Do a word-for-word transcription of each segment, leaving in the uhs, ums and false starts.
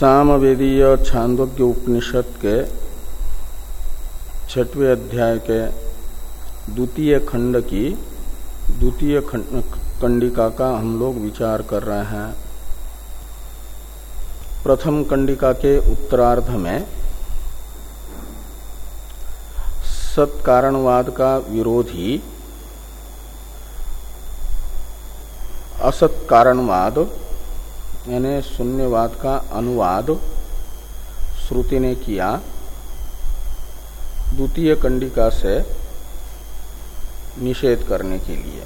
सामवेदीय छांदोग्य उपनिषद के छठवें अध्याय के द्वितीय खंड की द्वितीय कंडिका का हम लोग विचार कर रहे हैं। प्रथम कंडिका के उत्तरार्ध में सत्कारणवाद का विरोधी असत कारणवाद यानी शून्यवाद का अनुवाद श्रुति ने किया। द्वितीय कंडिका से निषेध करने के लिए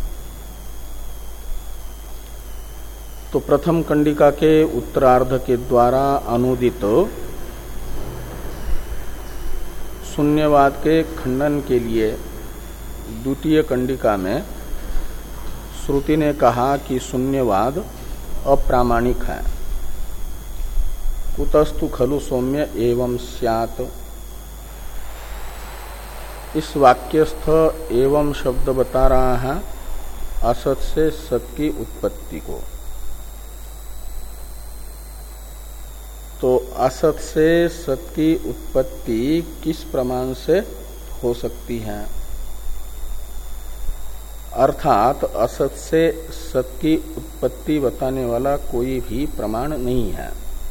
तो प्रथम कंडिका के उत्तरार्ध के द्वारा अनुदित शून्यवाद के खंडन के लिए द्वितीय कंडिका में श्रुति ने कहा कि शून्यवाद अप्रामाणिक है। कुतस्तु खलु सौम्य एवं स्यात्, इस वाक्यस्थ एवं शब्द बता रहा है असत से सत की उत्पत्ति को। तो असत से सत की उत्पत्ति किस प्रमाण से हो सकती है? अर्थात असत से सत की उत्पत्ति बताने वाला कोई भी प्रमाण नहीं है।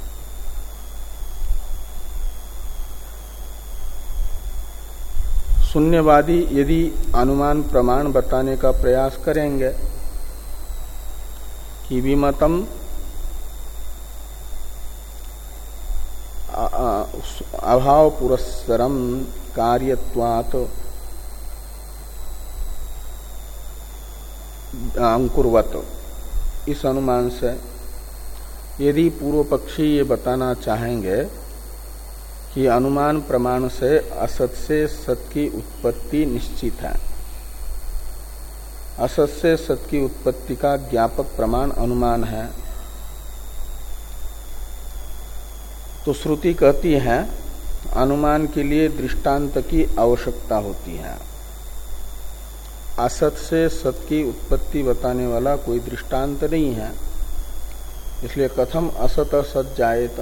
शून्यवादी यदि अनुमान प्रमाण बताने का प्रयास करेंगे कि विमतम अभाव पुरस्सरम कार्यत्वात् अंकुरवत, इस अनुमान से यदि पूर्व पक्षी ये बताना चाहेंगे कि अनुमान प्रमाण से असत से सत की उत्पत्ति निश्चित है, असत से सत की उत्पत्ति का ज्ञापक प्रमाण अनुमान है, तो श्रुति कहती है अनुमान के लिए दृष्टांत की आवश्यकता होती है। असत से सत की उत्पत्ति बताने वाला कोई दृष्टांत नहीं है, इसलिए कथम असत असत जायेत,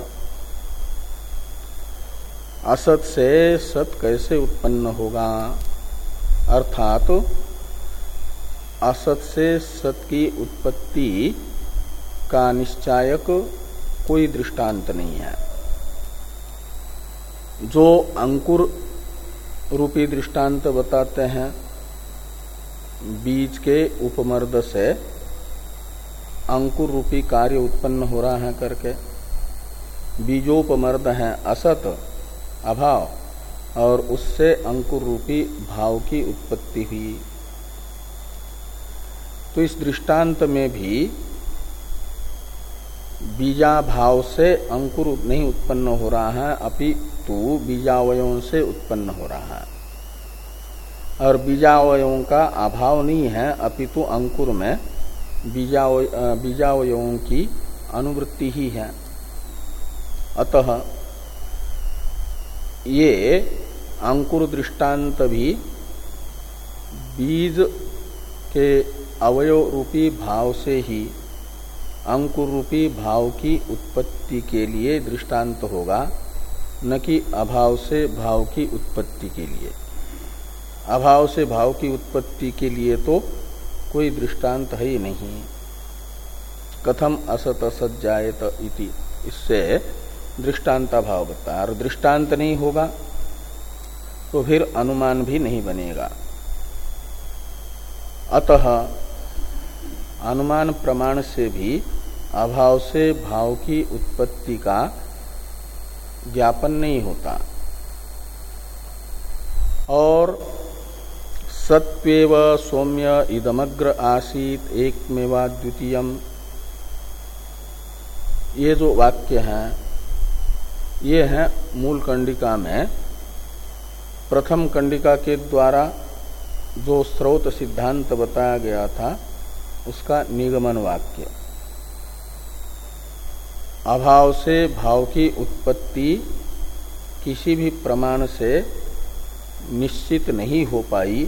असत से सत कैसे उत्पन्न होगा? अर्थात असत से सत की उत्पत्ति का निश्चायक कोई दृष्टांत नहीं है। जो अंकुर रूपी दृष्टांत बताते हैं, बीज के उपमर्द से अंकुर रूपी कार्य उत्पन्न हो रहा है करके, बीजोपमर्द है असत अभाव, और उससे अंकुर रूपी भाव की उत्पत्ति हुई। तो इस दृष्टांत में भी बीजाभाव से अंकुर नहीं उत्पन्न हो रहा है, अपितु बीजावयों से उत्पन्न हो रहा है, और बीजावयों का अभाव नहीं है, अपितु अंकुर में बीजावय बीजावयों की अनुवृत्ति ही है। अतः ये अंकुर दृष्टांत भी बीज के अवयव रूपी भाव से ही अंकुर रूपी भाव की उत्पत्ति के लिए दृष्टांत होगा, न कि अभाव से भाव की उत्पत्ति के लिए। अभाव से भाव की उत्पत्ति के लिए तो कोई दृष्टांत है ही नहीं। कथम असत असत जायत इति, इससे दृष्टांता भाव बता, और दृष्टांत नहीं होगा तो फिर अनुमान भी नहीं बनेगा। अतः अनुमान प्रमाण से भी अभाव से भाव की उत्पत्ति का ज्ञापन नहीं होता। और सत्वेव सौम्य इदमग्र आसीत एकमेवा द्वितीयम, ये जो वाक्य हैं ये है मूल कंडिका में प्रथम कंडिका के द्वारा जो स्रोत सिद्धांत बताया गया था उसका निगमन वाक्य। अभाव से भाव की उत्पत्ति किसी भी प्रमाण से निश्चित नहीं हो पाई,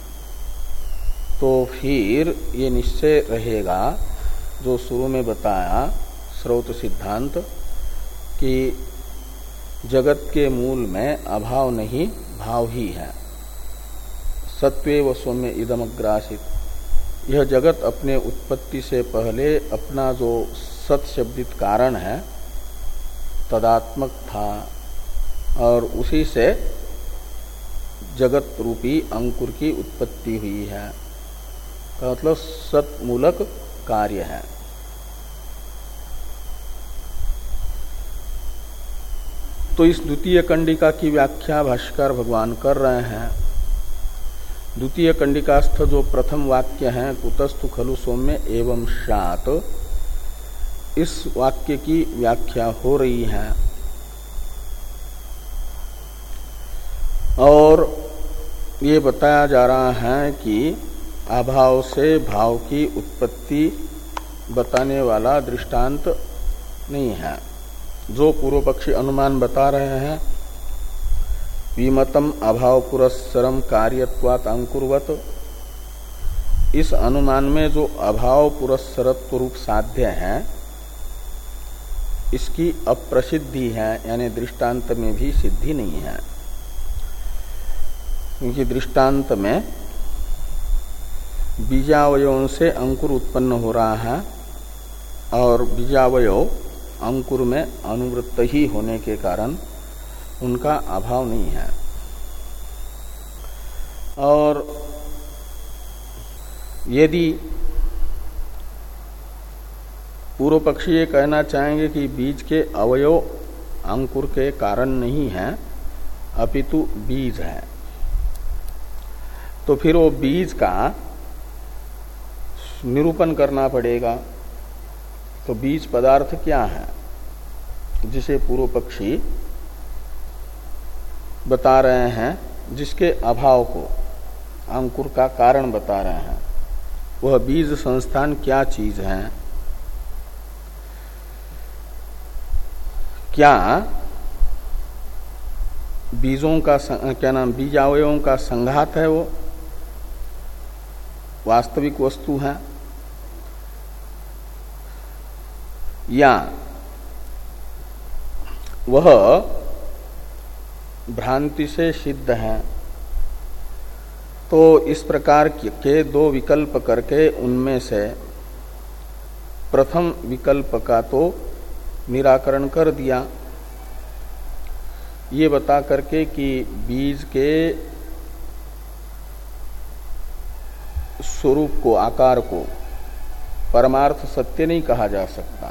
तो फिर ये निश्चय रहेगा जो शुरू में बताया स्रोत सिद्धांत कि जगत के मूल में अभाव नहीं भाव ही है। सत्वेव सौम्य इदमग्रासित। यह जगत अपने उत्पत्ति से पहले अपना जो सत शब्दित कारण है तदात्मक था और उसी से जगत रूपी अंकुर की उत्पत्ति हुई है। का मतलब सतमूलक कार्य है। तो इस द्वितीय कंडिका की व्याख्या भाष्यकार भगवान कर रहे हैं। द्वितीय कंडिकास्थ जो प्रथम वाक्य है कुतस्तु खलु सौम्य एवं शात, इस वाक्य की व्याख्या हो रही है। और ये बताया जा रहा है कि अभाव से भाव की उत्पत्ति बताने वाला दृष्टांत नहीं है। जो पूर्व पक्षी अनुमान बता रहे हैं विमतम अभाव पुरस्सरम कार्यत्वात् अंकुरवत, इस अनुमान में जो अभाव पुरस्सरत्व रूप साध्य है इसकी अप्रसिद्धि है, यानी दृष्टांत में भी सिद्धि नहीं है। क्योंकि दृष्टांत में बीजावयों से अंकुर उत्पन्न हो रहा है और बीजावयो अंकुर में अनुवृत्त ही होने के कारण उनका अभाव नहीं है। और यदि पूर्व पक्षी ये कहना चाहेंगे कि बीज के अवयव अंकुर के कारण नहीं है अपितु बीज है, तो फिर वो बीज का निरूपण करना पड़ेगा। तो बीज पदार्थ क्या है जिसे पूर्व पक्षी बता रहे हैं, जिसके अभाव को अंकुर का कारण बता रहे हैं, वह बीज संस्थान क्या चीज है? क्या बीजों का क्या नाम बीजावयों का संघात है, वो वास्तविक वस्तु है, या वह भ्रांति से सिद्ध है? तो इस प्रकार के दो विकल्प करके उनमें से प्रथम विकल्प का तो निराकरण कर दिया, ये बता करके कि बीज के स्वरूप को, आकार को परमार्थ सत्य नहीं कहा जा सकता।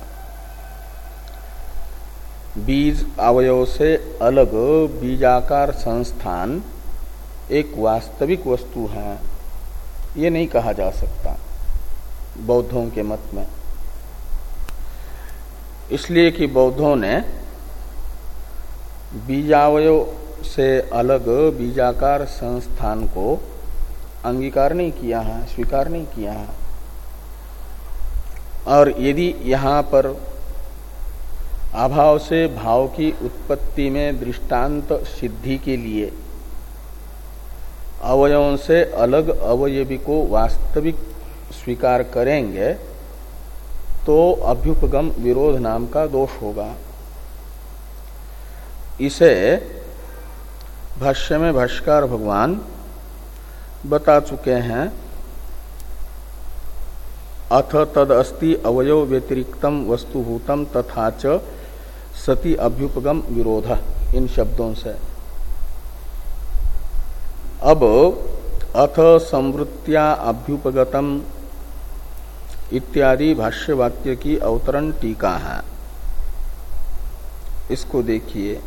बीज अवयव से अलग बीजाकार संस्थान एक वास्तविक वस्तु है, ये नहीं कहा जा सकता बौद्धों के मत में। इसलिए कि बौद्धों ने बीजावयव से अलग बीजाकार संस्थान को अंगीकार नहीं किया है, स्वीकार नहीं किया है। और यदि यहाँ पर अभाव से भाव की उत्पत्ति में दृष्टांत सिद्धि के लिए अवयवों से अलग अवयवी को वास्तविक स्वीकार करेंगे तो अभ्युपगम विरोध नाम का दोष होगा। इसे भाष्य में भाष्यकार भगवान बता चुके हैं। अथ तद अस्ति अवयव व्यतिरिक्तम वस्तुभूतम तथा च सति अभ्युपगम विरोध, इन शब्दों से। अब अथ संवृत्त्या अभ्युपगतम इत्यादि भाष्य वाक्य की अवतरण टीका है, इसको देखिए।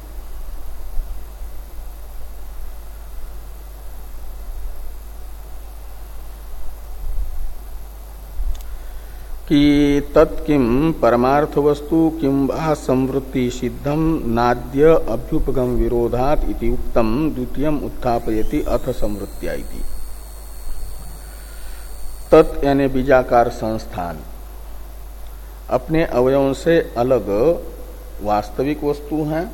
कि तत्किम परमार्थ वस्तु किम वा संवृत्ति सिद्धम नाद्य अभ्युपगम विरोधात इति उक्तम द्वितीयम उत्थापयति अथ संवृत्त्या इति। तत् यानी बीजाकार संस्थान अपने अवयवों से अलग वास्तविक वस्तु है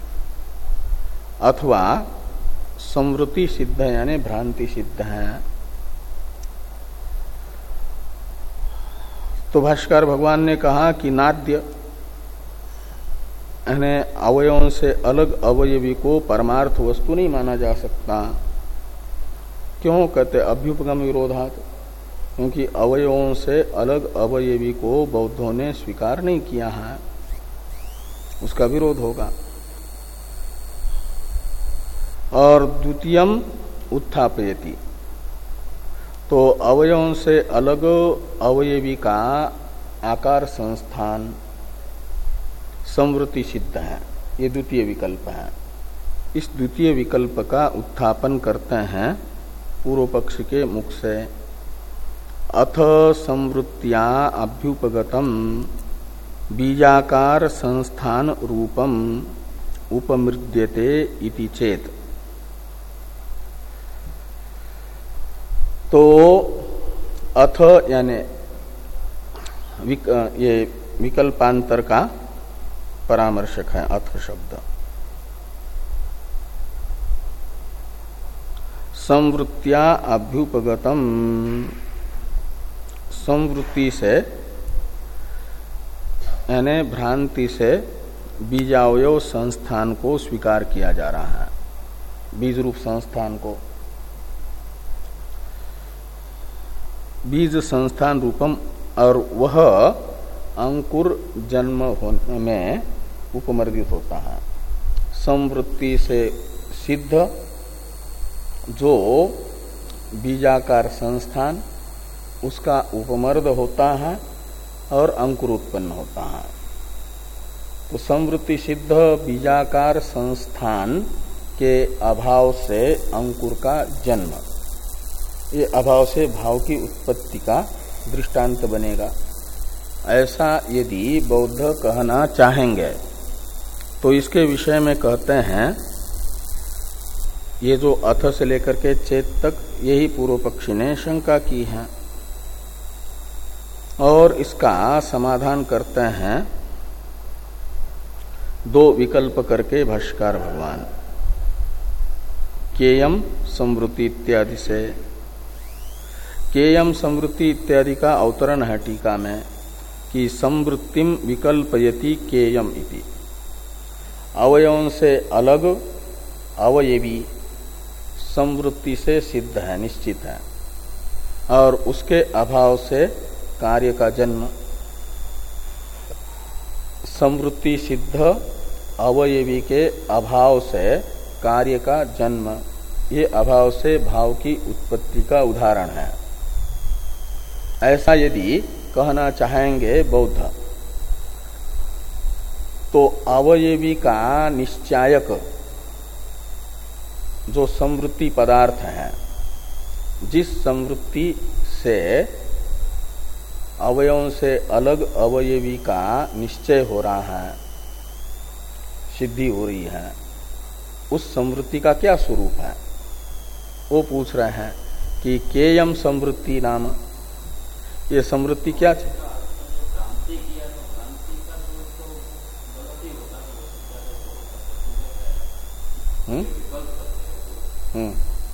अथवा संवृत्ति सिद्ध यानी भ्रांति सिद्ध है। तो भाष्कर भगवान ने कहा कि नाद्य यानी अवयवों से अलग अवयवी को परमार्थ वस्तु नहीं माना जा सकता। क्यों कहते अभ्युपगम विरोधात, क्योंकि अवयवों से अलग अवयवी को बौद्धों ने स्वीकार नहीं किया है, उसका विरोध होगा। और द्वितीयम उत्थापयति, तो अवयवों से अलग अवयवी का आकार संस्थान संवृत्ति सिद्ध है, ये द्वितीय विकल्प है। इस द्वितीय विकल्प का उत्थापन करते हैं पूर्व पक्ष के मुख से। अथ संवृत्त्या अभ्युपगतम बीजाकार संस्थान रूपम उपमृद्यते इति चेत, तो अथ यानी विक, ये विकल्पांतर का परामर्शक है अथ शब्द। संवृत्त्या अभ्युपगतम, संवृत्ति से यानी भ्रांति से बीजावयव संस्थान को स्वीकार किया जा रहा है, बीज रूप संस्थान को। बीज संस्थान रूपम, और वह अंकुर जन्म होने में उपमर्दित होता है। संवृत्ति से सिद्ध जो बीजाकार संस्थान, उसका उपमर्द होता है और अंकुर उत्पन्न होता है। तो संवृत्ति सिद्ध बीजाकार संस्थान के अभाव से अंकुर का जन्म, ये अभाव से भाव की उत्पत्ति का दृष्टांत बनेगा। ऐसा यदि बौद्ध कहना चाहेंगे तो इसके विषय में कहते हैं, ये जो अथ से लेकर के चेत तक यही पूर्व पक्षी ने शंका की है, और इसका समाधान करते हैं दो विकल्प करके भाष्यकार भगवान। केयम संवृत्ति इत्यादि से, केयम संवृत्ति इत्यादि का अवतरण है टीका में कि संवृत्तिम विकल्पयति केयम इति, अवयवों से अलग अवयवी संवृत्ति से सिद्ध है, निश्चित है, और उसके अभाव से कार्य का जन्म। संवृत्ति सिद्ध अवयवी के अभाव से कार्य का जन्म, ये अभाव से भाव की उत्पत्ति का उदाहरण है। ऐसा यदि कहना चाहेंगे बौद्ध, तो अवयवी का निश्चायक जो संवृत्ति पदार्थ है, जिस संवृत्ति से अवयवों से अलग अवयवी का निश्चय हो रहा है, सिद्धि हो रही है, उस संवृत्ति का क्या स्वरूप है, वो पूछ रहे हैं कि केयम संवृत्ति नाम, ये संवृत्ति क्या है? हम्म हम्म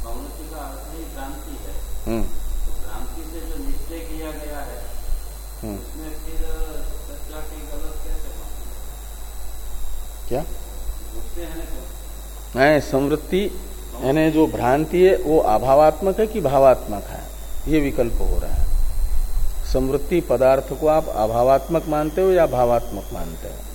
हम्म भ्रांति से जो निश्चय किया गया है, उसमें फिर सच्चा की गलत कैसे क्या नहीं? संवृत्ति यानी जो भ्रांति है वो अभावात्मक है कि भावात्मक है, ये विकल्प हो रहा है। संवृत्ति पदार्थ को आप अभावात्मक मानते हो या भावात्मक मानते हो?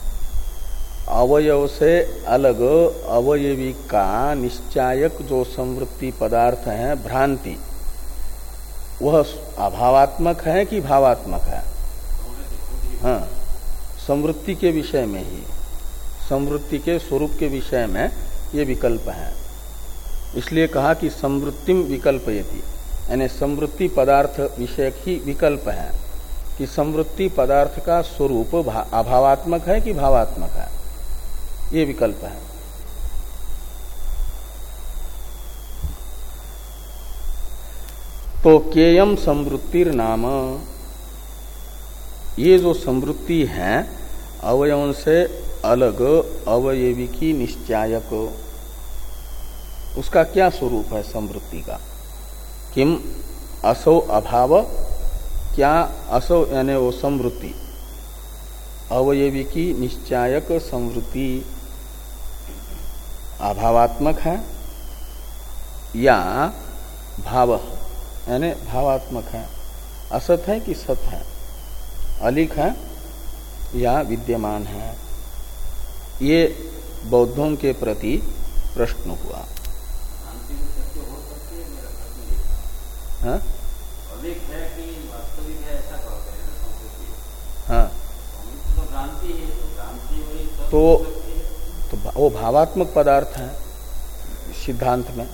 अवयव से अलग अवयवी का निश्चायक जो संवृत्ति पदार्थ है भ्रांति, वह अभावात्मक है कि भावात्मक है? हाँ, संवृत्ति के विषय में ही, संवृत्ति के स्वरूप के विषय में ये विकल्प है। इसलिए कहा कि संवृत्तिम विकल्पयति, यानी संवृत्ति पदार्थ विषयक ही विकल्प है कि संवृत्ति पदार्थ का स्वरूप अभावात्मक है कि भावात्मक है, ये विकल्प है। तो केयम संवृत्तिर नाम, ये जो संवृत्ति है अवयवों से अलग अवयवी की निश्चायक, उसका क्या स्वरूप है संवृत्ति का? किम असौ अभाव, क्या असौ यानी वो संवृत्ति अवयवी की निश्चायक संवृत्ति अभावात्मक है या भाव यानी भावात्मक है, असत है कि सत है, अलिख है या विद्यमान है, ये बौद्धों के प्रति प्रश्न हुआ। हाँ हाँ तो तो वो भावात्मक पदार्थ है सिद्धांत में।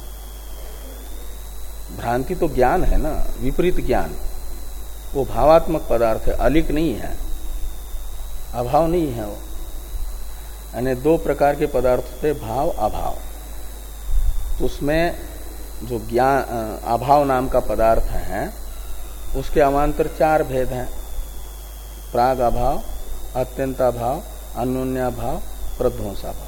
भ्रांति तो ज्ञान है ना, विपरीत ज्ञान, वो भावात्मक पदार्थ है, अलिक नहीं है, अभाव नहीं है वो। यानी दो प्रकार के पदार्थ थे, भाव अभाव। तो उसमें जो ज्ञान अभाव नाम का पदार्थ है उसके अमांतर चार भेद हैं, प्राग अभाव, अत्यंताभाव, अन्योन्याभाव, प्रध्वंसाभाव।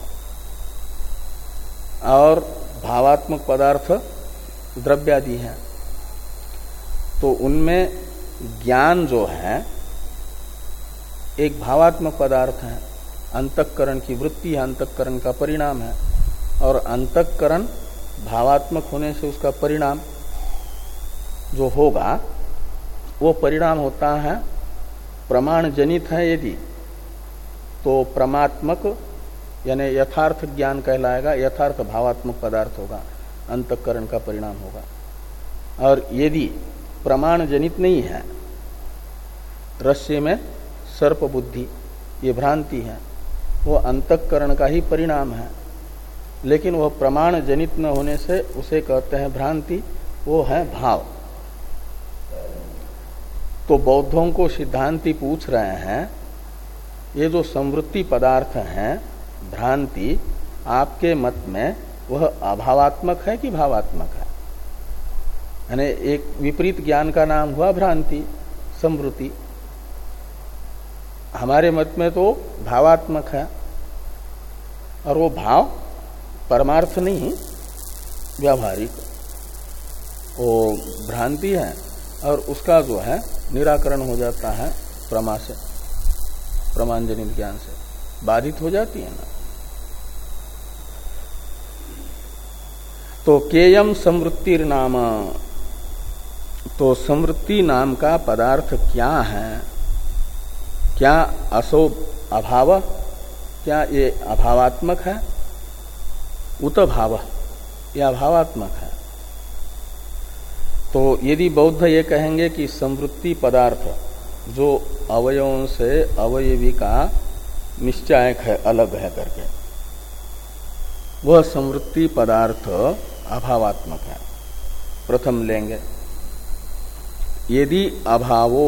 और भावात्मक पदार्थ द्रव्यादि हैं। तो उनमें ज्ञान जो है एक भावात्मक पदार्थ है, अंतःकरण की वृत्ति है, अंतःकरण का परिणाम है। और अंतःकरण भावात्मक होने से उसका परिणाम जो होगा वो परिणाम होता है प्रमाण जनित है। यदि तो प्रमात्मक यानी यथार्थ ज्ञान कहलाएगा, यथार्थ भावात्मक पदार्थ होगा, अंतःकरण का परिणाम होगा। और यदि प्रमाण जनित नहीं है, रस्से में सर्प बुद्धि, ये भ्रांति है, वो अंतःकरण का ही परिणाम है, लेकिन वह प्रमाण जनित न होने से उसे कहते हैं भ्रांति, वो है भाव। तो बौद्धों को सिद्धांती पूछ रहे हैं, ये जो संवृत्ति पदार्थ हैं भ्रांति, आपके मत में वह अभावात्मक है कि भावात्मक है? यानी एक विपरीत ज्ञान का नाम हुआ भ्रांति, संवृत्ति। हमारे मत में तो भावात्मक है, और वो भाव परमार्थ नहीं, व्यावहारिक वो भ्रांति है, और उसका जो है निराकरण हो जाता है प्रमा से, प्रमाणजनित ज्ञान से बाधित हो जाती है ना। तो केयम संवृत्तिर नाम, तो संवृत्ति नाम का पदार्थ क्या है? क्या असो अभाव, क्या ये अभावात्मक है? उत भाव, यह अभावात्मक है। तो यदि बौद्ध ये कहेंगे कि संवृत्ति पदार्थ जो अवयवों से अवयवी का निश्चायक है, अलग है करके, वह संवृत्ति पदार्थ अभावात्मक है, प्रथम लेंगे। यदि अभावो,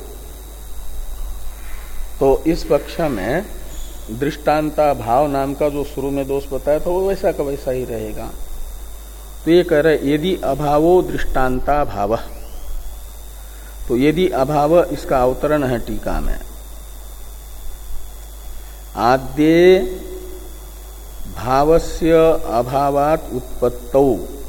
तो इस पक्ष में दृष्टांता भाव नाम का जो शुरू में दोष बताया था वो वैसा का वैसा ही रहेगा। तो ये कह रहे यदि अभावो दृष्टांता भाव, तो यदि अभाव इसका अवतरण है टीका में, आद्ये भावस्य अभावात उत्पत्तौ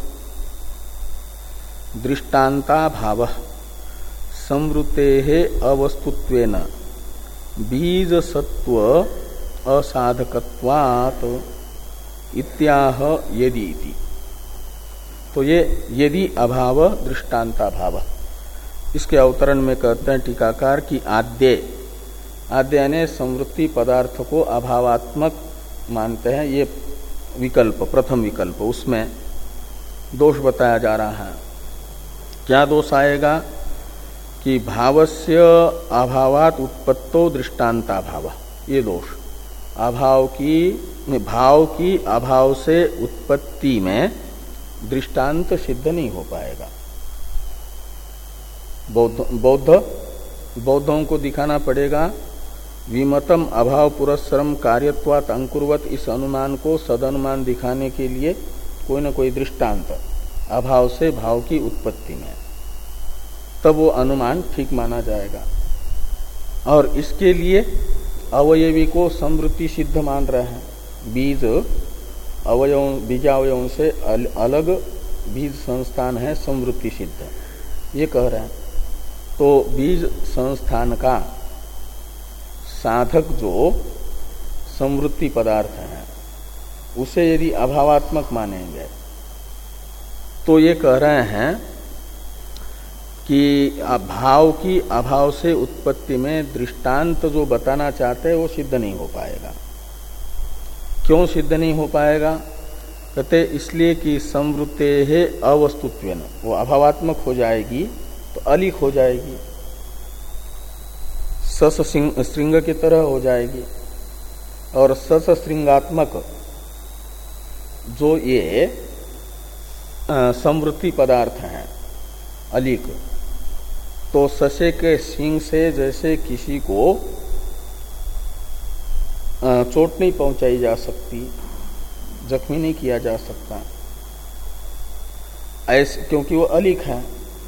दृष्टांता भाव संवृतेः अवस्तुत्वेन बीज सत्व असाधकत्वात् इत्याह यदि इति। तो ये यदि अभाव दृष्टांता भाव, इसके अवतरण में कहते हैं टीकाकार कि आद्य, आद्य यानी संवृत्ति पदार्थ को अभावात्मक मानते हैं, ये विकल्प, प्रथम विकल्प, उसमें दोष बताया जा रहा है। क्या दोष आएगा कि भावस्य अभावात उत्पत्तो दृष्टांता भाव, ये दोष। अभाव की, भाव की अभाव से उत्पत्ति में दृष्टांत सिद्ध नहीं हो पाएगा। बौद्ध बौद्ध बौद्धों को दिखाना पड़ेगा विमतम अभाव पुरस्सरम कार्यत्वात् अंकुरवत, इस अनुमान को सदनुमान दिखाने के लिए कोई न कोई दृष्टांत अभाव से भाव की उत्पत्ति में, तब वो अनुमान ठीक माना जाएगा। और इसके लिए अवयवी को संवृत्ति सिद्ध मान रहे हैं। बीज अवयव, बीजावयवों से अलग बीज संस्थान है संवृत्ति सिद्ध, ये कह रहे हैं। तो बीज संस्थान का साधक जो संवृत्ति पदार्थ है उसे यदि अभावात्मक मानेंगे तो ये कह रहे हैं कि भाव की अभाव से उत्पत्ति में दृष्टांत जो बताना चाहते हैं वो सिद्ध नहीं हो पाएगा। क्यों सिद्ध नहीं हो पाएगा? कहते इसलिए कि संवृत्ते है अवस्तुत्वेन, वो अभावात्मक हो जाएगी तो अलिक हो जाएगी, सस श्रृंग की तरह हो जाएगी। और सस श्रृंगात्मक जो ये संवृत्ति पदार्थ हैं अलिक, तो ससे के सिंह से जैसे किसी को चोट नहीं पहुंचाई जा सकती, जख्मी नहीं किया जा सकता, ऐसे क्योंकि वो अलिक है।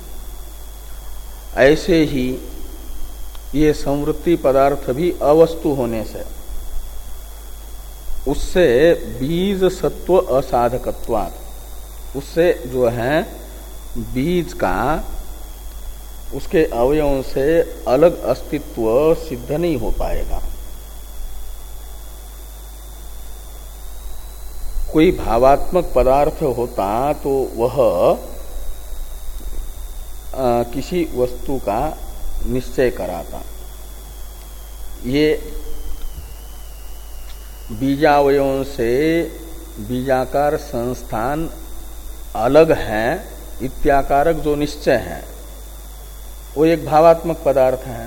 ऐसे ही ये संवृत्ति पदार्थ भी अवस्तु होने से उससे बीज सत्व असाधकत्वात्, उससे जो है बीज का उसके अवयवों से अलग अस्तित्व सिद्ध नहीं हो पाएगा। कोई भावात्मक पदार्थ होता तो वह आ, किसी वस्तु का निश्चय कराता। ये बीजावयों से बीजाकार संस्थान अलग है इत्याकारक जो निश्चय है वो एक भावात्मक पदार्थ है।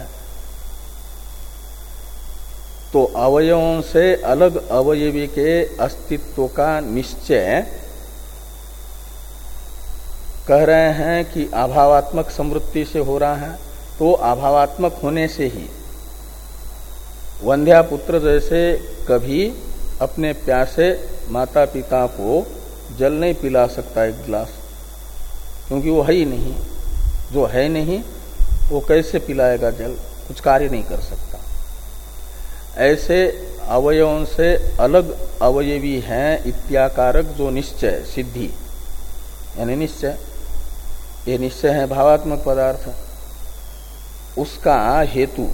तो अवयवों से अलग अवयवी के अस्तित्व का निश्चय कह रहे हैं कि अभावात्मक संवृत्ति से हो रहा है, तो अभावात्मक होने से ही वंध्या पुत्र जैसे कभी अपने प्यासे माता पिता को जल नहीं पिला सकता एक गिलास, क्योंकि वो है ही नहीं। जो है नहीं वो कैसे पिलाएगा जल, कुछ कार्य नहीं कर सकता। ऐसे अवयवों से अलग अवयवी हैं इत्याकारक जो निश्चय सिद्धि यानी निश्चय, ये निश्चय है भावात्मक पदार्थ, उसका हेतु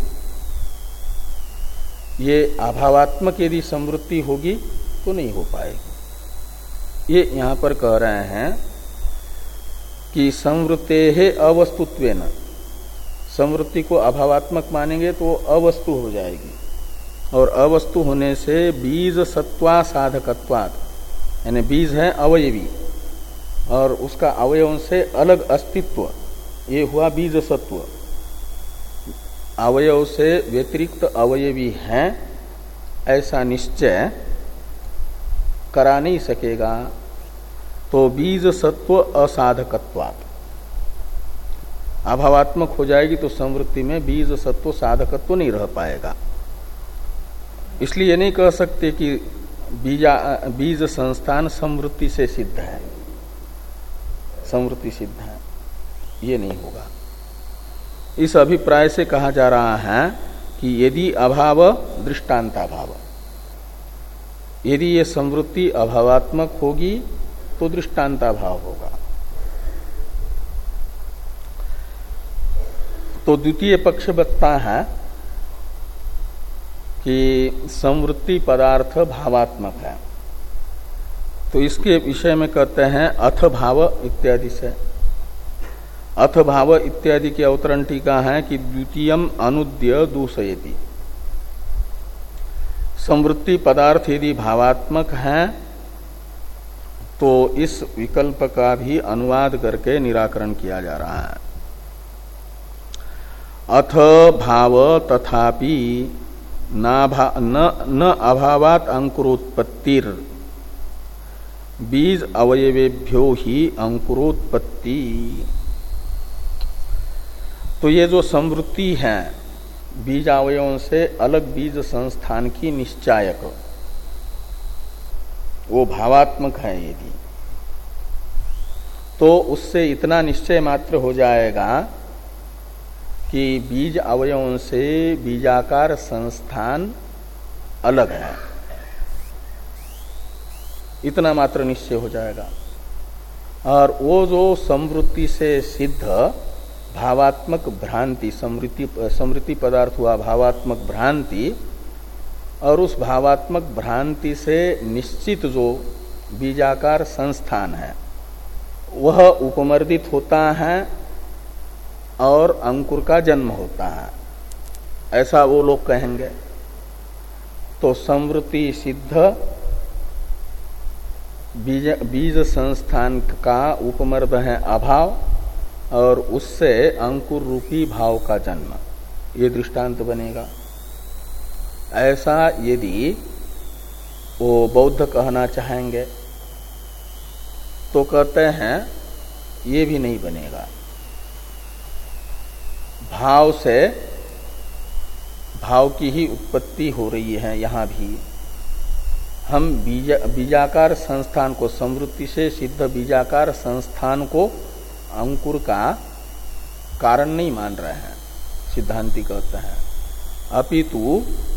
ये अभावात्मक यदि संवृत्ति होगी तो नहीं हो पाएगी। ये यहां पर कह रहे हैं कि संवृत्ते अवस्तुत्वेन, संवृत्ति को अभावात्मक मानेंगे तो अवस्तु हो जाएगी, और अवस्तु होने से बीज सत्वा साधकत्वात्, यानी बीज है अवयवी और उसका अवयवों से अलग अस्तित्व, ये हुआ बीज सत्व। अवयव से व्यतिरिक्त अवयवी हैं ऐसा निश्चय करा नहीं सकेगा, तो बीज सत्व असाधकत्वात्, अभावात्मक हो जाएगी तो संवृत्ति में बीज सत्व साधकत्व नहीं रह पाएगा। इसलिए ये नहीं कह सकते कि बीजा बीज संस्थान संवृत्ति से सिद्ध है, संवृत्ति सिद्ध है, ये नहीं होगा। इस अभिप्राय से कहा जा रहा है कि यदि अभाव दृष्टांताभाव, यदि ये संवृत्ति अभावात्मक होगी तो दृष्टांताभाव होगा। तो द्वितीय पक्ष बता है कि संवृत्ति पदार्थ भावात्मक है, तो इसके विषय में कहते हैं अथ भाव इत्यादि से। अथ भाव इत्यादि की अवतरण टीका है कि द्वितीयम अनुद्य दूषयति, संवृत्ति पदार्थ यदि भावात्मक है तो इस विकल्प का भी अनुवाद करके निराकरण किया जा रहा है। अथ भाव तथापि न न अभावात अंकुरोत्पत्तिर बीज अवयवेभ्यो ही अंकुरोत्पत्ति। तो ये जो संवृत्ति है बीज अवयवों से अलग बीज संस्थान की निश्चायक, वो भावात्मक है यदि, तो उससे इतना निश्चय मात्र हो जाएगा कि बीज अवयवों से बीजाकार संस्थान अलग है, इतना मात्र निश्चय हो जाएगा। और वो जो संवृत्ति से सिद्ध भावात्मक भ्रांति, समृति समृति पदार्थ हुआ भावात्मक भ्रांति, और उस भावात्मक भ्रांति से निश्चित जो बीजाकार संस्थान है वह उपमर्दित होता है और अंकुर का जन्म होता है, ऐसा वो लोग कहेंगे। तो समृति सिद्ध बीज, बीज संस्थान का उपमर्द है अभाव, और उससे अंकुर रूपी भाव का जन्म, ये दृष्टांत बनेगा। ऐसा यदि वो बौद्ध कहना चाहेंगे तो कहते हैं ये भी नहीं बनेगा। भाव से भाव की ही उत्पत्ति हो रही है। यहाँ भी हम बीजा, बीजाकार संस्थान को, समृद्धि से सिद्ध बीजाकार संस्थान को अंकुर का कारण नहीं मान रहे हैं, सिद्धांती कहते हैं, अपितु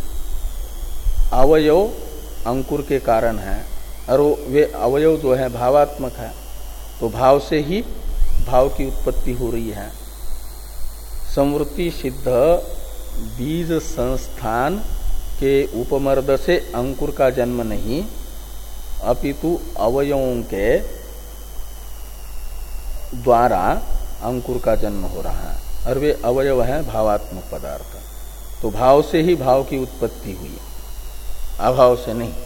अवयव अंकुर के कारण है, और वे अवयव जो है भावात्मक है, तो भाव से ही भाव की उत्पत्ति हो रही है। समृद्धि सिद्ध बीज संस्थान के उपमर्द से अंकुर का जन्म नहीं, अपितु अवयवों के द्वारा अंकुर का जन्म हो रहा है, और वे अवयव हैं भावात्मक पदार्थ। तो भाव से ही भाव की उत्पत्ति हुई, अभाव से नहीं।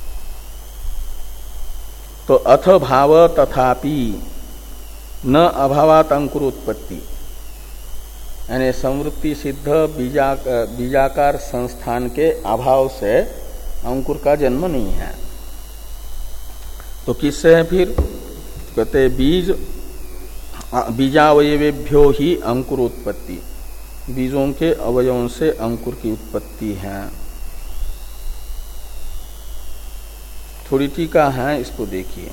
तो अथ भाव तथापि न अभावात अंकुर उत्पत्ति, यानी समृद्धि सिद्ध बीजा बीजाकार संस्थान के अभाव से अंकुर का जन्म नहीं है। तो किससे है फिर? कहते बीज बीजावयवेभ्यो ही अंकुर उत्पत्ति, बीजों के अवयवों से अंकुर की उत्पत्ति है। थोड़ी टीका है, इसको देखिए।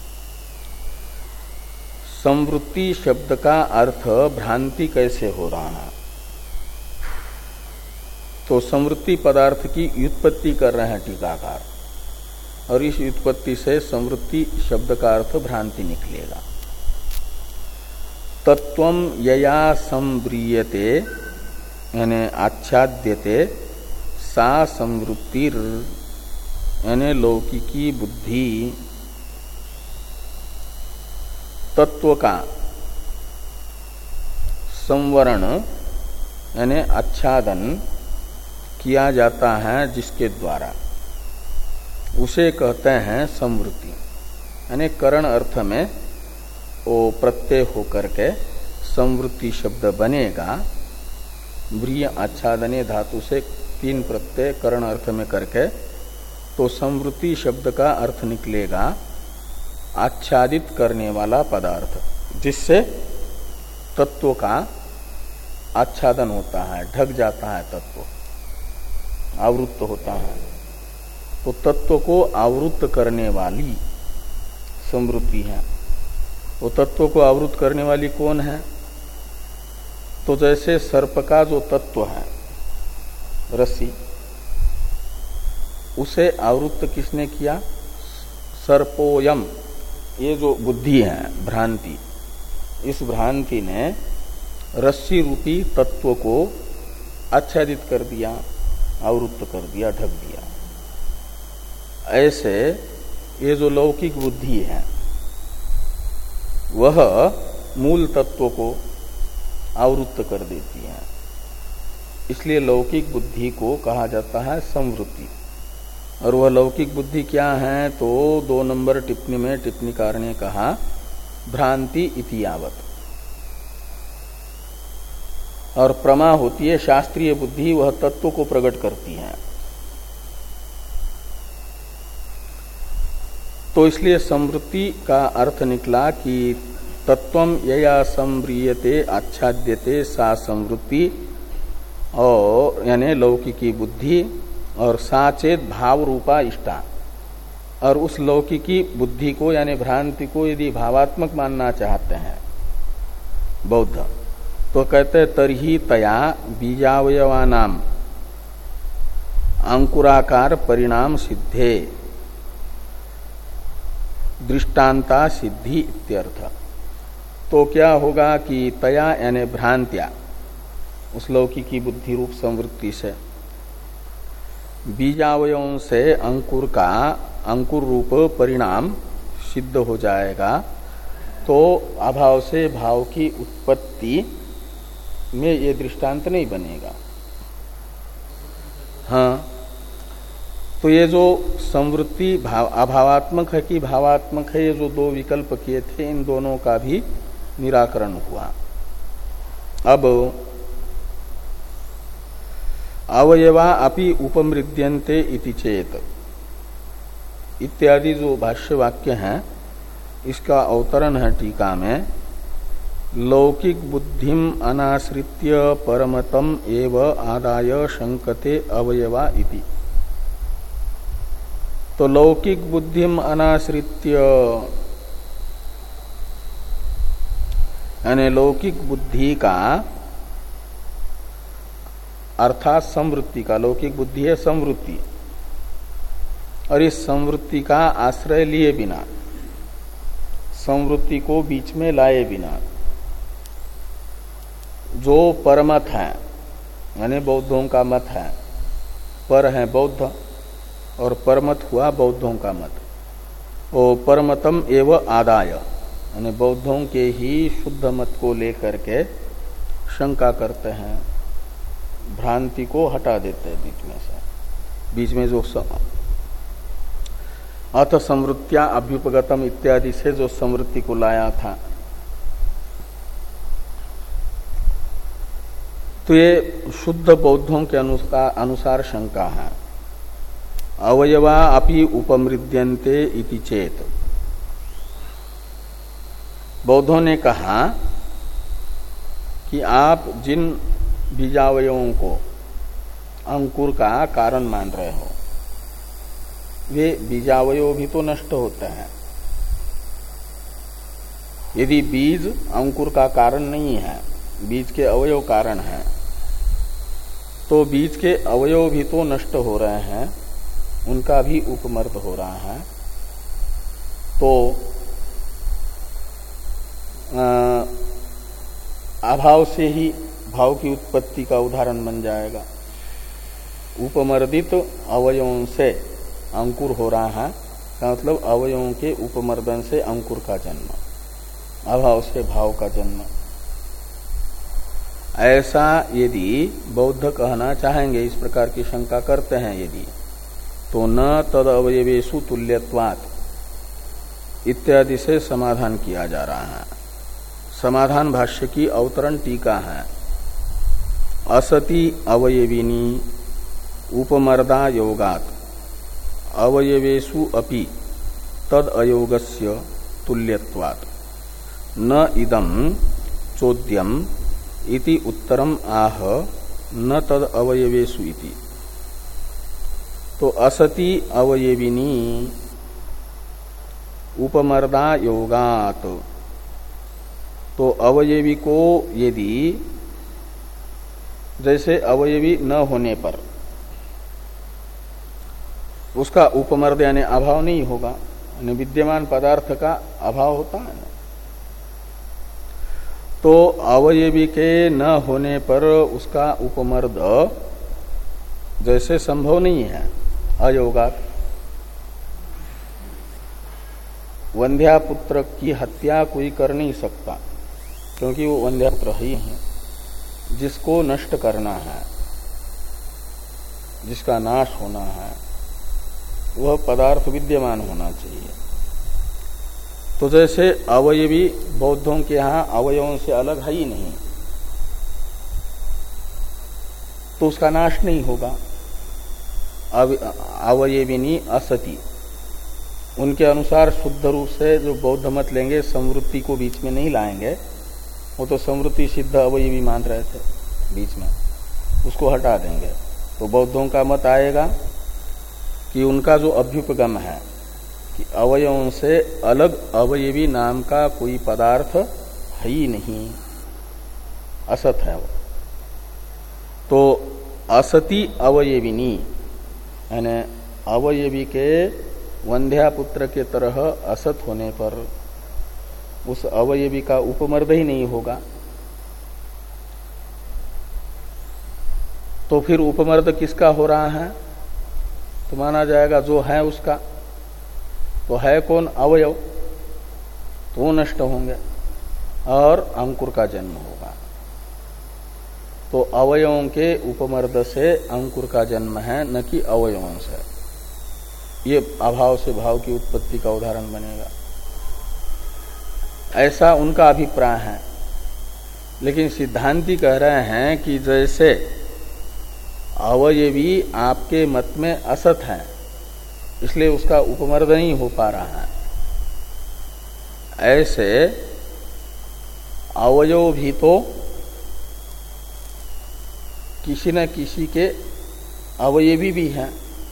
समृद्धि शब्द का अर्थ भ्रांति कैसे हो रहा है? तो समृद्धि पदार्थ की व्युत्पत्ति कर रहे हैं टीकाकार, और इस व्युत्पत्ति से समृद्धि शब्द का अर्थ भ्रांति निकलेगा। तत्वम यया संव्रियते यानी आच्छाद्यते सा समृत्तिर यानी लौकिकी बुद्धि, तत्व का संवरण यानी आच्छादन किया जाता है जिसके द्वारा, उसे कहते हैं समृद्धि। यानी करण अर्थ में वो प्रत्यय होकर के समृद्धि शब्द बनेगा। व्रिय आच्छादने धातु से तीन प्रत्यय करण अर्थ में करके, तो समृद्धि शब्द का अर्थ निकलेगा आच्छादित करने वाला पदार्थ, जिससे तत्व का आच्छादन होता है, ढक जाता है, तत्व आवृत्त होता है। तो तत्व को आवृत्त करने वाली समृद्धि है। वो तत्व को आवृत्त करने वाली कौन है? तो जैसे सर्प का जो तत्व है रस्सी, उसे आवृत्त किसने किया? सर्पोयम, ये जो बुद्धि है भ्रांति, इस भ्रांति ने रस्सी रूपी तत्व को आच्छादित कर दिया, आवृत्त कर दिया, ढक दिया। ऐसे ये जो लौकिक बुद्धि है वह मूल तत्व को आवृत्त कर देती है, इसलिए लौकिक बुद्धि को कहा जाता है समृद्धि। और वह लौकिक बुद्धि क्या है? तो दो नंबर टिप्पणी में टिप्पणीकार ने कहा भ्रांति इति यावत। और प्रमा होती है शास्त्रीय बुद्धि, वह तत्व को प्रकट करती है। तो इसलिए समृद्धि का अर्थ निकला कि तत्वम यया संव्रियते आच्छाद्यते सा समृद्धि, और यानी लौकिकी बुद्धि, और साचेत भाव रूपा इष्टा। और उस लौकिकी बुद्धि को यानी भ्रांति को यदि भावात्मक मानना चाहते हैं बौद्ध, तो कहते तर्हि तया बीजावयवानाम अंकुराकार परिणाम सिद्धे दृष्टांता सिद्धि इत्यर्थ। तो क्या होगा कि तया यानी भ्रांत्या, उस लौकिकी बुद्धि रूप संवृत्ति से बीजावयों से अंकुर का अंकुर रूप परिणाम सिद्ध हो जाएगा, तो अभाव से भाव की उत्पत्ति में ये दृष्टांत नहीं बनेगा। हाँ, तो ये जो संवृत्ति भाव अभावात्मक है कि भावात्मक है, ये जो दो विकल्प किए थे, इन दोनों का भी निराकरण हुआ। अब अवयवा अपि उपमृद्यन्ते इति चेत इत्यादि जो भाष्य वाक्य हैं, इसका अवतरण है टीका में, लौकिक बुद्धिम अनाश्रित्य परमतम एव आदाय शंकते अवयवा इति। तो लौकिक बुद्धिम अनाश्रित्य यानी लौकिक बुद्धि का अर्थात संवृत्ति का, लौकिक बुद्धि है संवृत्ति, और इस संवृत्ति का आश्रय लिए बिना, संवृत्ति को बीच में लाए बिना जो परमत है, यानी बौद्धों का मत है, पर है बौद्ध और परमत हुआ बौद्धों का मत, वो परमतम एवं आदाय यानी बौद्धों के ही शुद्ध मत को लेकर के शंका करते हैं, भ्रांति को हटा देते हैं बीच में से, बीच में जो अथ संवृत्त्या अभ्युपगतम इत्यादि से जो संवृत्ति को लाया था। तो ये शुद्ध बौद्धों के अनुसार, अनुसार शंका है। अवयवा अपि उपमृद्यन्ते इति चेत, बौद्धों ने कहा कि आप जिन बीजावयों को अंकुर का कारण मान रहे हो, वे बीजावयो भी तो नष्ट होते हैं। यदि बीज अंकुर का कारण नहीं है, बीज के अवयव कारण है, तो बीज के अवयव भी तो नष्ट हो रहे हैं, उनका भी उपमर्द हो रहा है। तो अभाव से ही भाव की उत्पत्ति का उदाहरण बन जाएगा। उपमर्दित अवयवों से अंकुर हो रहा है, का मतलब अवयवों के उपमर्दन से अंकुर का जन्म, अभाव से भाव का जन्म। ऐसा यदि बौद्ध कहना चाहेंगे, इस प्रकार की शंका करते हैं यदि, तो न तद अवयवेषु तुल्यत्वात् इत्यादि से समाधान किया जा रहा है। समाधान भाष्य की अवतरण टीका है। असति अवयविनी उपमर्दा योगात् अवयवेषु अपि तद अयोगस्य तुल्यत्वात् न इदं चोद्यम इति उत्तरम आह न तद अवयवेषु इति। तो असति अवयविनी उपमर्दा योगात्, तो अवयवी को यदि जैसे अवयवी न होने पर उसका उपमर्द यानी अभाव नहीं होगा, यानी विद्यमान पदार्थ का अभाव होता है ना, तो अवयवी के न होने पर उसका उपमर्द जैसे संभव नहीं है अयोगात। वंध्या पुत्र की हत्या कोई कर नहीं सकता, क्योंकि वो वंध्या पुत्र ही है। जिसको नष्ट करना है, जिसका नाश होना है, वह पदार्थ विद्यमान होना चाहिए। तो जैसे अवयवी बौद्धों के यहाँ अवयवों से अलग है ही नहीं, तो उसका नाश नहीं होगा। अवयविनी असति, उनके अनुसार शुद्ध रूप से जो बौद्ध मत लेंगे, संवृत्ति को बीच में नहीं लाएंगे, वो तो संवृत्ति सिद्ध अवयवी मान रहे थे बीच में, उसको हटा देंगे। तो बौद्धों का मत आएगा कि उनका जो अभ्युपगम है कि अवयवों से अलग अवयवी नाम का कोई पदार्थ है ही नहीं, असत है वो। तो असति अवयविनी यानी अवयवी के वंध्या पुत्र के तरह असत होने पर उस अवयवी का उपमर्द ही नहीं होगा। तो फिर उपमर्द किसका हो रहा है? तो माना जाएगा जो है उसका। तो है कौन? अवयव, तो नष्ट होंगे और अंकुर का जन्म होगा। तो अवयवों के उपमर्द से अंकुर का जन्म है, न कि अवयवों से। ये अभाव से भाव की उत्पत्ति का उदाहरण बनेगा, ऐसा उनका अभिप्राय है। लेकिन सिद्धांती कह रहे हैं कि जैसे अवयवी आपके मत में असत है, इसलिए उसका उपमर्द नहीं हो पा रहा है, ऐसे अवयव भी तो किसी न किसी के अवयवी भी हैं।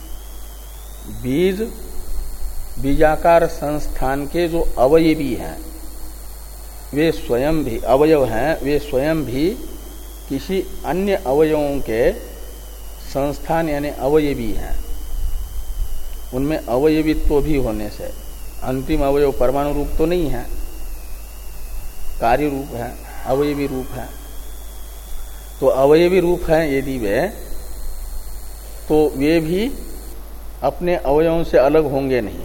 बीज बीजाकार संस्थान के जो अवयवी हैं वे स्वयं भी अवयव हैं, वे स्वयं भी किसी अन्य अवयवों के संस्थान यानी अवयवी हैं। उनमें अवयवित्व भी होने से अंतिम अवयव परमाणु रूप तो नहीं है, कार्य रूप है, अवयवी रूप है। तो अवयवी रूप है यदि वे, तो वे भी अपने अवयवों से अलग होंगे नहीं।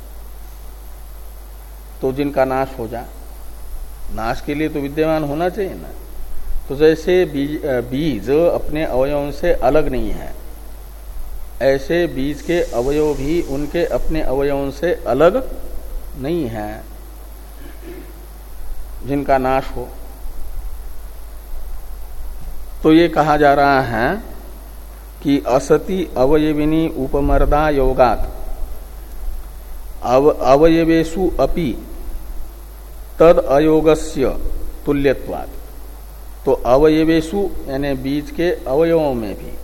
तो जिनका नाश हो जाए, नाश के लिए तो विद्यमान होना चाहिए ना। तो जैसे बीज, बीज अपने अवयवों से अलग नहीं है, ऐसे बीज के अवयव भी उनके अपने अवयवों से अलग नहीं है जिनका नाश हो। तो ये कहा जा रहा है कि असति अवयविनी उपमर्दा योगात अव अवयवेषु अपि तद अयोगस्य तुल्यत्वात्। तो अवयवेषु यानी बीज के अवयवों में भी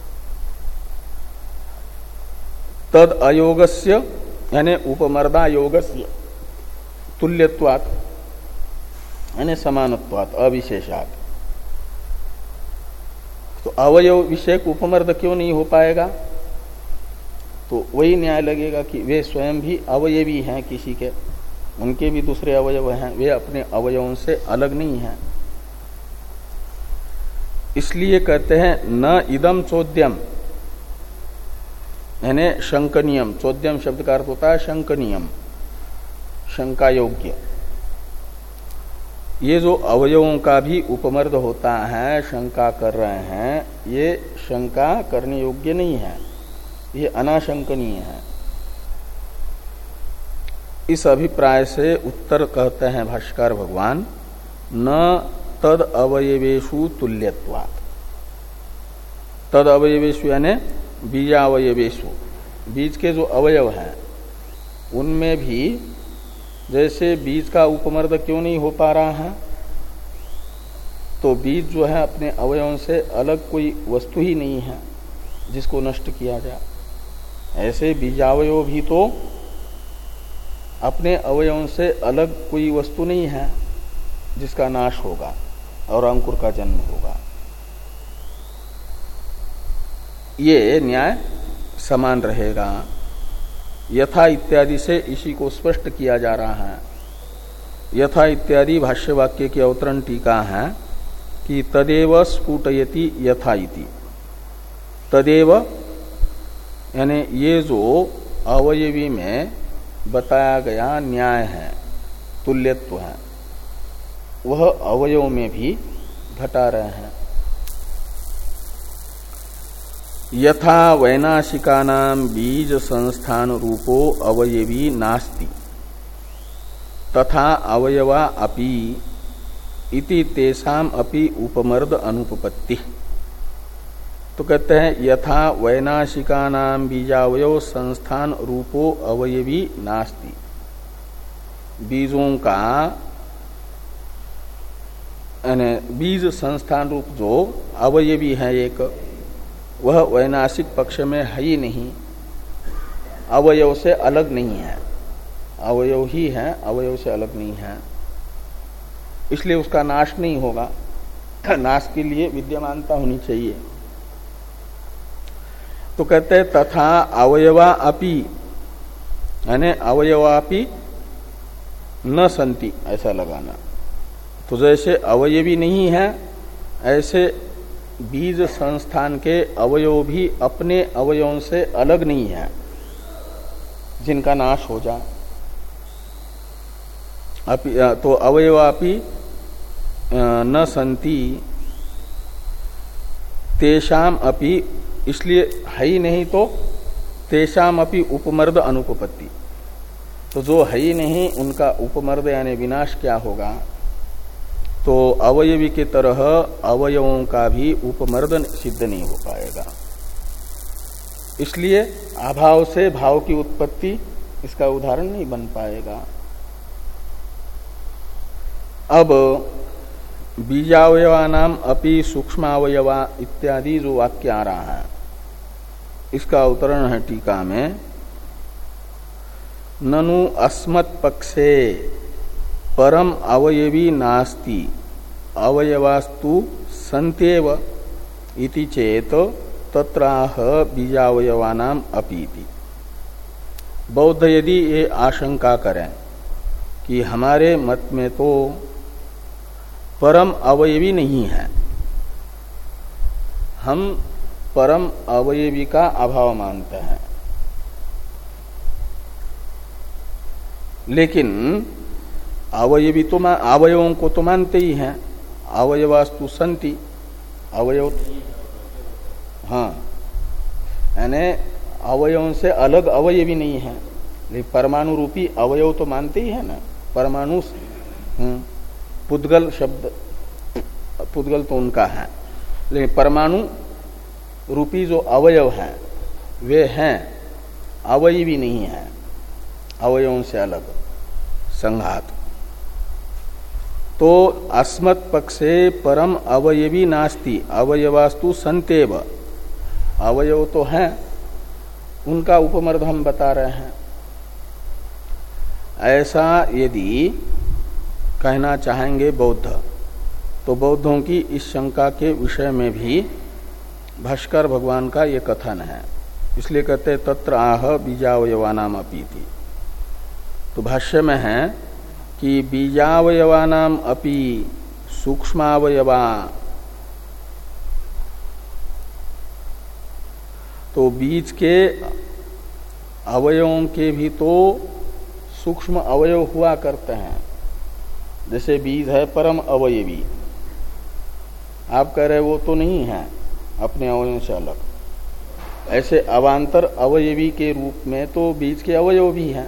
तद अयोगस्य यानी उपमर्दा योगस्य तुल्यत्वात् यानी समानत्वात् अविशेषात्। तो अवयव विषयक उपमर्द क्यों नहीं हो पाएगा? तो वही न्याय लगेगा कि वे स्वयं भी अवयवी हैं किसी के, उनके भी दूसरे अवयव हैं, वे अपने अवयवों से अलग नहीं हैं। इसलिए कहते हैं न इदम चोद्यम यानी शंकनीयम। चोद्यम शब्द का अर्थ होता है शंकनीयम, शंका योग्य। ये जो अवयवों का भी उपमर्द होता है, शंका कर रहे हैं, ये शंका करने योग्य नहीं है, ये अनाशंकनीय है। इस अभिप्राय से उत्तर कहते हैं भाष्यकार भगवान न तद अवयवेषु तुल्यत्वात्। तद अवयवेषु यानी बीजावयवेषु, बीज के जो अवयव हैं उनमें भी जैसे बीज का उपमर्द क्यों नहीं हो पा रहा है? तो बीज जो है अपने अवयवों से अलग कोई वस्तु ही नहीं है जिसको नष्ट किया जाए। ऐसे बीजावयव भी तो अपने अवयवों से अलग कोई वस्तु नहीं है जिसका नाश होगा और अंकुर का जन्म होगा। ये न्याय समान रहेगा। यथा इत्यादि से इसी को स्पष्ट किया जा रहा है। यथा इत्यादि भाष्य वाक्य की अवतरण टीका है कि तदेव स्फुटयति यथा इति। तदेव यानी ये जो अवयवी में बताया गया न्याय है, तुल्यत्व है, वह अवयव में भी घटा रहे हैं। यथा वैनाशिकानां बीज संस्थान रूपो अवयवी नास्ति तथा अवयवा अपि इति तेषाम अपि उपमर्द अनुपपत्ति। तो कहते हैं यथा वैनाशिकानां बीजावयव संस्थान रूपो अवयवी नास्ति। बीजों का यानी बीज संस्थान रूप जो अवयवी है एक, वह वैनाशिक पक्ष में है ही नहीं, अवयव से अलग नहीं है, अवयव ही है, अवयव से अलग नहीं है, इसलिए उसका नाश नहीं होगा। नाश के लिए विद्यमानता होनी चाहिए। तो कहते हैं तथा अवयवा अपि यानी अवयवापि न संति ऐसा लगाना। तो जैसे अवयवी नहीं है ऐसे बीज संस्थान के अवयव भी अपने अवयवों से अलग नहीं है जिनका नाश हो जाए। तो अवयवापि न संति तेषाम अपि, इसलिए है ही नहीं तो तेषाम अपि उपमर्द अनुपपत्ति। तो जो है ही नहीं उनका उपमर्द यानी विनाश क्या होगा? तो अवयवी के तरह अवयवों का भी उपमर्दन सिद्ध नहीं हो पाएगा। इसलिए अभाव से भाव की उत्पत्ति इसका उदाहरण नहीं बन पाएगा। अब बीजावयवानाम अपि सूक्ष्मावयवा इत्यादि जो वाक्य आ रहा है इसका अवतरण है टीका में, ननु अस्मत् पक्षे परम अवयवी नास्ति अवयवास्तु संत्येव इति चेत तत्राह बीजावयवानाम अपीति। बौद्ध यदि ये आशंका करें कि हमारे मत में तो परम अवयवी नहीं है, हम परम अवयवी का अभाव मानते हैं, लेकिन अवयवी तो अवयवों को तो मानते ही हैं, अवयवास्तु संति अवयव, हाँ यानी अवयवों से अलग अवयवी नहीं है, लेकिन परमाणु रूपी अवयव तो मानते ही है ना। परमाणु पुद्गल शब्द, पुद्गल तो उनका है, लेकिन परमाणु रूपी जो अवयव हैं वे हैं अवयवी नहीं है, अवयवों से अलग संघात। तो अस्मत् पक्षे परम अवयवी नास्ति अवयवास्तु संतेव, अवयव तो हैं उनका उपमर्द हम बता रहे हैं। ऐसा यदि कहना चाहेंगे बौद्ध, तो बौद्धों की इस शंका के विषय में भी भाष्कर भगवान का ये कथन है, इसलिए कहते तत्र आह बीजावयवानाम अपीति। तो भाष्य में है कि बीजावयवानाम अपि सूक्ष्मावयवा, तो बीज के अवयवों के भी तो सूक्ष्म अवयव हुआ करते हैं। जैसे बीज है परम अवयवी, आप कह रहे वो तो नहीं है अपने अवयवों से अलग, ऐसे अवांतर अवयवी के रूप में तो बीज के अवयव भी हैं।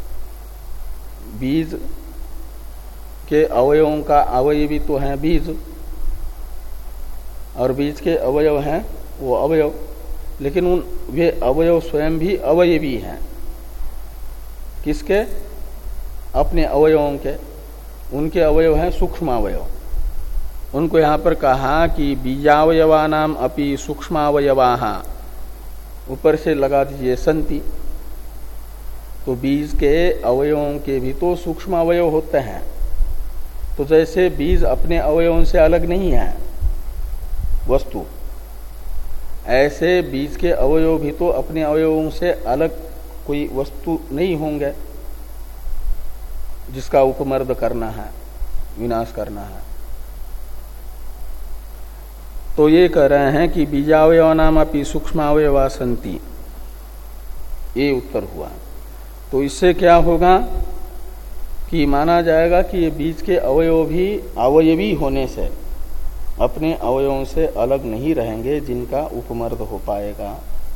बीज के अवयवों का अवयवी तो है बीज, और बीज के अवयव हैं वो अवयव, लेकिन उन वे अवयव स्वयं भी अवयवी हैं। किसके? अपने अवयवों के। उनके अवयव हैं सूक्ष्म अवयव। उनको यहां पर कहा कि बीजावयवानाम अपि सूक्ष्मावयवाः, ऊपर से लगा दीजिए संति। तो बीज के अवयवों के भी तो सूक्ष्म अवयव होते हैं। तो जैसे बीज अपने अवयवों से अलग नहीं है वस्तु, ऐसे बीज के अवयव भी तो अपने अवयवों से अलग कोई वस्तु नहीं होंगे जिसका उपमर्द करना है, विनाश करना है। तो ये कह रहे हैं कि बीजावयवानाम अपि सूक्ष्मावयवा सन्ति, ये उत्तर हुआ। तो इससे क्या होगा कि माना जाएगा कि ये बीज के अवयव भी अवयवी होने से अपने अवयवों से अलग नहीं रहेंगे जिनका उपमर्द हो पाएगा।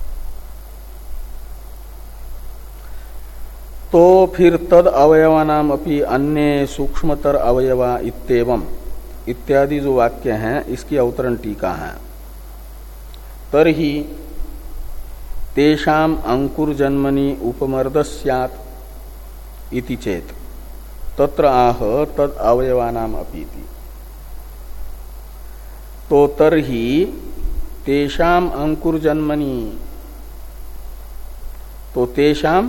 तो फिर तद अवयवानाम अपि अन्य सूक्ष्मतर अवयवा इत्येवम् इत्यादि जो वाक्य हैं इसकी अवतरण टीका है। तरहि तेषाम अंकुर जन्मनि उपमर्द स्यात् इति चेत तत्र आह तद अवयवानाम अपीति। तो तरहि तेषाम अंकुर जन्मनि, तो तेषाम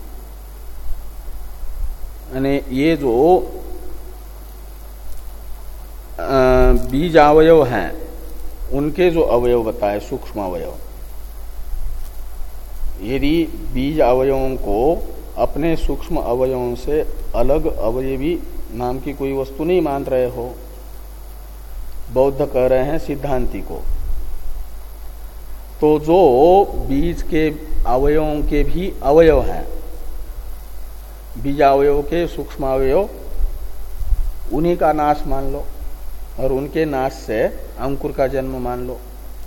यानी ये जो बीज अवयव हैं उनके जो अवयव बताए सूक्ष्म अवयव, यदि बीज अवयवों को अपने सूक्ष्म अवयवों से अलग अवयवी नाम की कोई वस्तु नहीं मान रहे हो। बौद्ध कह रहे हैं सिद्धांति को। तो जो बीज के अवयवों के भी अवयव हैं, बीजावयव के सूक्ष्म अवयव, उन्हीं का नाश मान लो और उनके नाश से अंकुर का जन्म मान लो।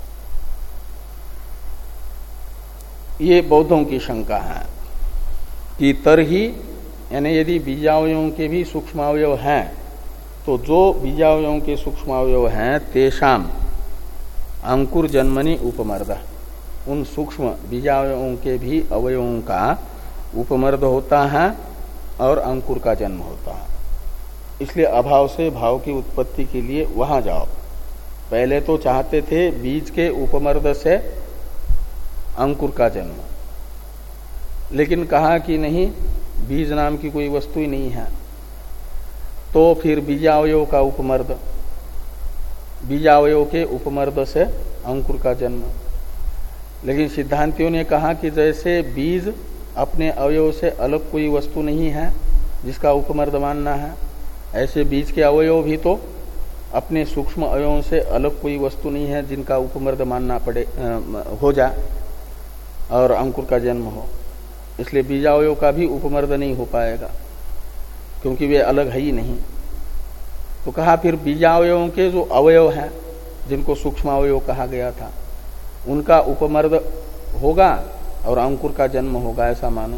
ये बौद्धों की शंका है कि तरही, यानी यदि बीजावयों के भी सूक्ष्मावयव हैं तो जो बीजावयों के सूक्ष्मावयव हैं तेषाम अंकुर जन्मनि उपमर्द, उन सूक्ष्म बीजावयों के भी अवयवों का उपमर्द होता है और अंकुर का जन्म होता है। इसलिए अभाव से भाव की उत्पत्ति के लिए वहां जाओ। पहले तो चाहते थे बीज के उपमर्द से अंकुर का जन्म, लेकिन कहा कि नहीं, बीज नाम की कोई वस्तु ही नहीं है, तो फिर बीजावयव का उपमर्द, बीजावयव के उपमर्द से अंकुर का जन्म। लेकिन सिद्धांतियों ने कहा कि जैसे बीज अपने अवयव से अलग कोई वस्तु नहीं है जिसका उपमर्द मानना है, ऐसे बीज के अवयव भी तो अपने सूक्ष्म अवयवों से अलग कोई वस्तु नहीं है जिनका उपमर्द मानना पड़े हो जाए और अंकुर का जन्म हो। इसलिए बीजावयव का भी उपमर्द नहीं हो पाएगा क्योंकि वे अलग है ही नहीं। तो कहा फिर बीजावयवों के जो अवयव हैं जिनको सूक्ष्म अवयव कहा गया था उनका उपमर्द होगा और अंकुर का जन्म होगा, ऐसा मानो।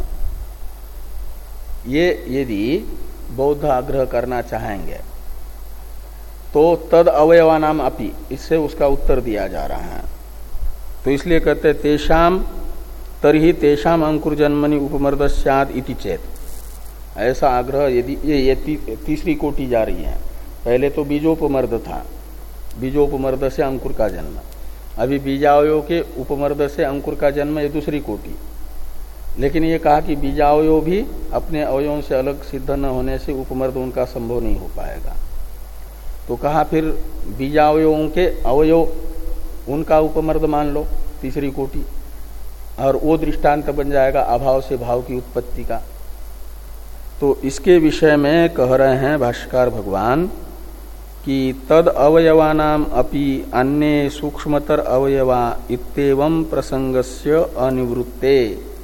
ये यदि बौद्ध आग्रह करना चाहेंगे तो तद अवयवानाम अपि, इससे उसका उत्तर दिया जा रहा है। तो इसलिए कहते तेषाम तरहि तेषाम अंकुर जन्मनि उपमर्द स्यात् इति चेत, ऐसा आग्रह यदि ये, ये ती, तीसरी कोटि जा रही है। पहले तो बीजोपमर्द था, बीजोपमर्द से अंकुर का जन्म। अभी बीजावयव के उपमर्द से अंकुर का जन्म, ये दूसरी कोटि। लेकिन ये कहा कि बीजावयव भी अपने अवयवों से अलग सिद्ध न होने से उपमर्द उनका संभव नहीं हो पाएगा। तो कहा फिर बीजावयवों के अवयव उनका उपमर्द मान लो, तीसरी कोटि, और वो दृष्टांत बन जाएगा अभाव से भाव की उत्पत्ति का। तो इसके विषय में कह रहे हैं भाष्यकार भगवान कि तद अवयवानाम अपि अन्ये सूक्ष्मतर अवयवा इत्येवं प्रसंगस्य अनिवृत्ते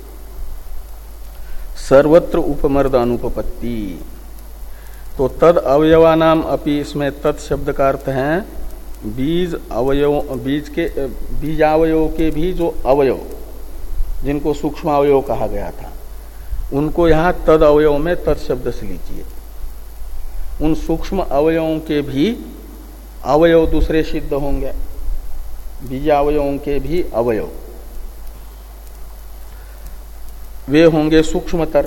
सर्वत्र उपमर्द अनुपपत्ति। तो तद अवयवानाम अपि, इसमें तत् शब्द का अर्थ है बीज अवयव, बीज के बीजावयव के भी जो अवयव जिनको सूक्ष्म अवयव कहा गया था उनको यहाँ तद अवयव में तत् शब्द से लीजिए। उन सूक्ष्म अवयवों के भी अवयव दूसरे सिद्ध होंगे, बीजावयवों के भी अवयव वे होंगे सूक्ष्मतर।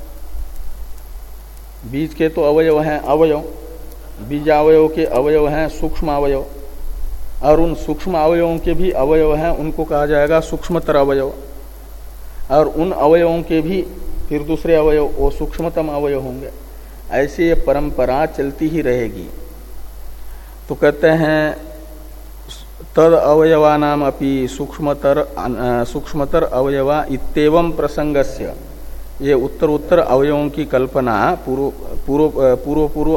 बीज के तो अवयव हैं अवयव, बीजावयव के अवयव हैं सूक्ष्म अवयव, और उन सूक्ष्म अवयवों के भी अवयव हैं, उनको कहा जाएगा सूक्ष्मतर अवयव। और उन अवयवों के भी फिर दूसरे अवयव वो सूक्ष्मतम अवयव होंगे। ऐसे ये परंपरा चलती ही रहेगी। तो कहते हैं तद अवयवानाम अपि सूक्ष्मतर सूक्ष्मतर अवयवा इत्येवं प्रसंगस्य, ये उत्तर उत्तर अवयवों की कल्पना पूर्व पूर्व पूर्व पूर्व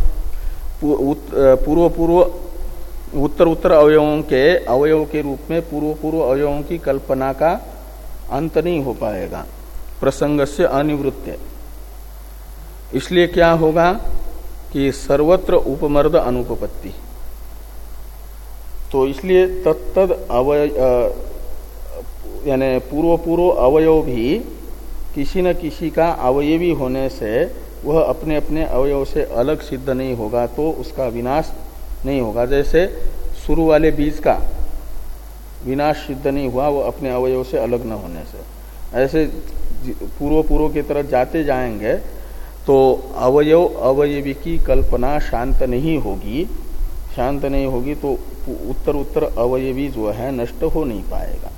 पूर्व पूर्व उत्तर उत्तर अवयवों के अवयव के रूप में पूर्व पूर्व अवयवों की कल्पना का अंत नहीं हो पाएगा, प्रसंगस्य अनिवृत्य। इसलिए क्या होगा कि सर्वत्र उपमर्द अनुपपत्ति। तो इसलिए तत्तद अवय यानी पूर्व पूर्व अवयव भी किसी न किसी का अवयवी होने से वह अपने अपने अवयव से अलग सिद्ध नहीं होगा, तो उसका विनाश नहीं होगा। जैसे शुरू वाले बीज का विनाश सिद्ध नहीं हुआ वो अपने अवयव से अलग न होने से, ऐसे पूर्व पूर्व की तरफ जाते जाएंगे तो अवयव अवयवी की कल्पना शांत नहीं होगी। शांत नहीं होगी तो उत्तर उत्तर अवयवी जो है नष्ट हो नहीं पाएगा।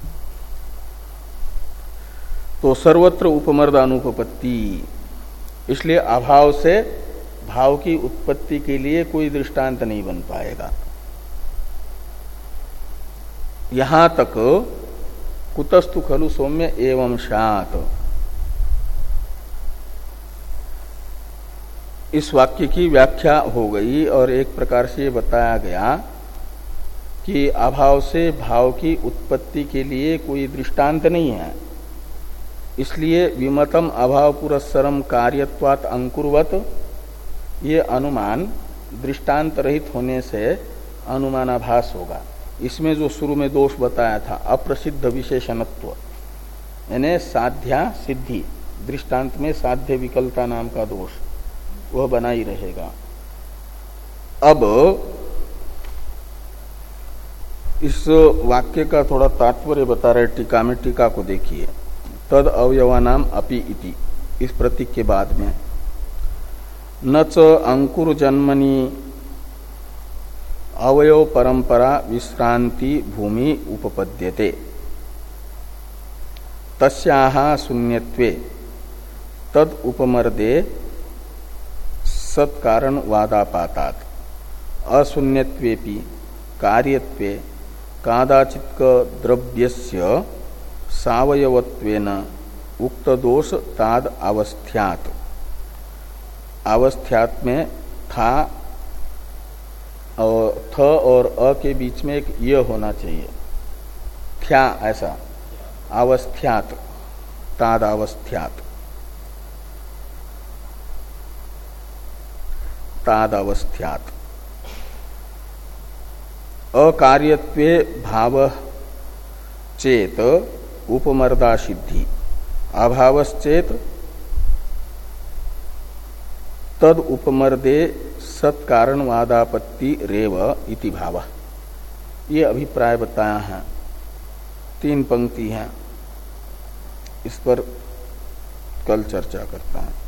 तो सर्वत्र उपमर्द अनुपपत्ति, इसलिए अभाव से भाव की उत्पत्ति के लिए कोई दृष्टांत नहीं बन पाएगा। यहां तक कुतस्तु खलु सौम्य एवं शात, इस वाक्य की व्याख्या हो गई और एक प्रकार से ये बताया गया कि अभाव से भाव की उत्पत्ति के लिए कोई दृष्टांत नहीं है, इसलिए विमतम अभाव पुरस्सरम कार्यत्वात् अंकुरवत ये अनुमान दृष्टांत रहित होने से अनुमानाभास होगा। इसमें जो शुरू में दोष बताया था अप्रसिद्ध विशेषणत्व, यानी साध्या सिद्धि, दृष्टांत में साध्य विकलता नाम का दोष वह बना ही रहेगा। अब इस वाक्य का थोड़ा तात्पर्य बता रहे टीका में, टीका को देखिए। तद अवयवानाम अपि इति, इस प्रतीक के बाद में न च अंकुर जन्मनि अवयव परंपरा विश्रांति भूमि उपपद्यते तस्याह शून्यत्वे तद उपमर्दे सत्कारण वादापातात अशून्यत्वेपि कार्यत्वे कादाचित् द्रव्यस्य सावयवत्वेन उक्त दोष ताद अवस्थ्यात्, अवस्थ्यात् में था और थ और अ के बीच में एक य होना चाहिए, थ्या ऐसा, अवस्थ्यात्, ताद अवस्थ्यात्, ताद अवस्थ्यात्। अकार्यत्वे भाव चेत उपमर्दा सिद्धि, अभावश्चेत तद उपमर्दे सत्कारण वादापत्ति रेव इति भाव। ये अभिप्राय बताया है, तीन पंक्ति हैं, इस पर कल चर्चा करता है।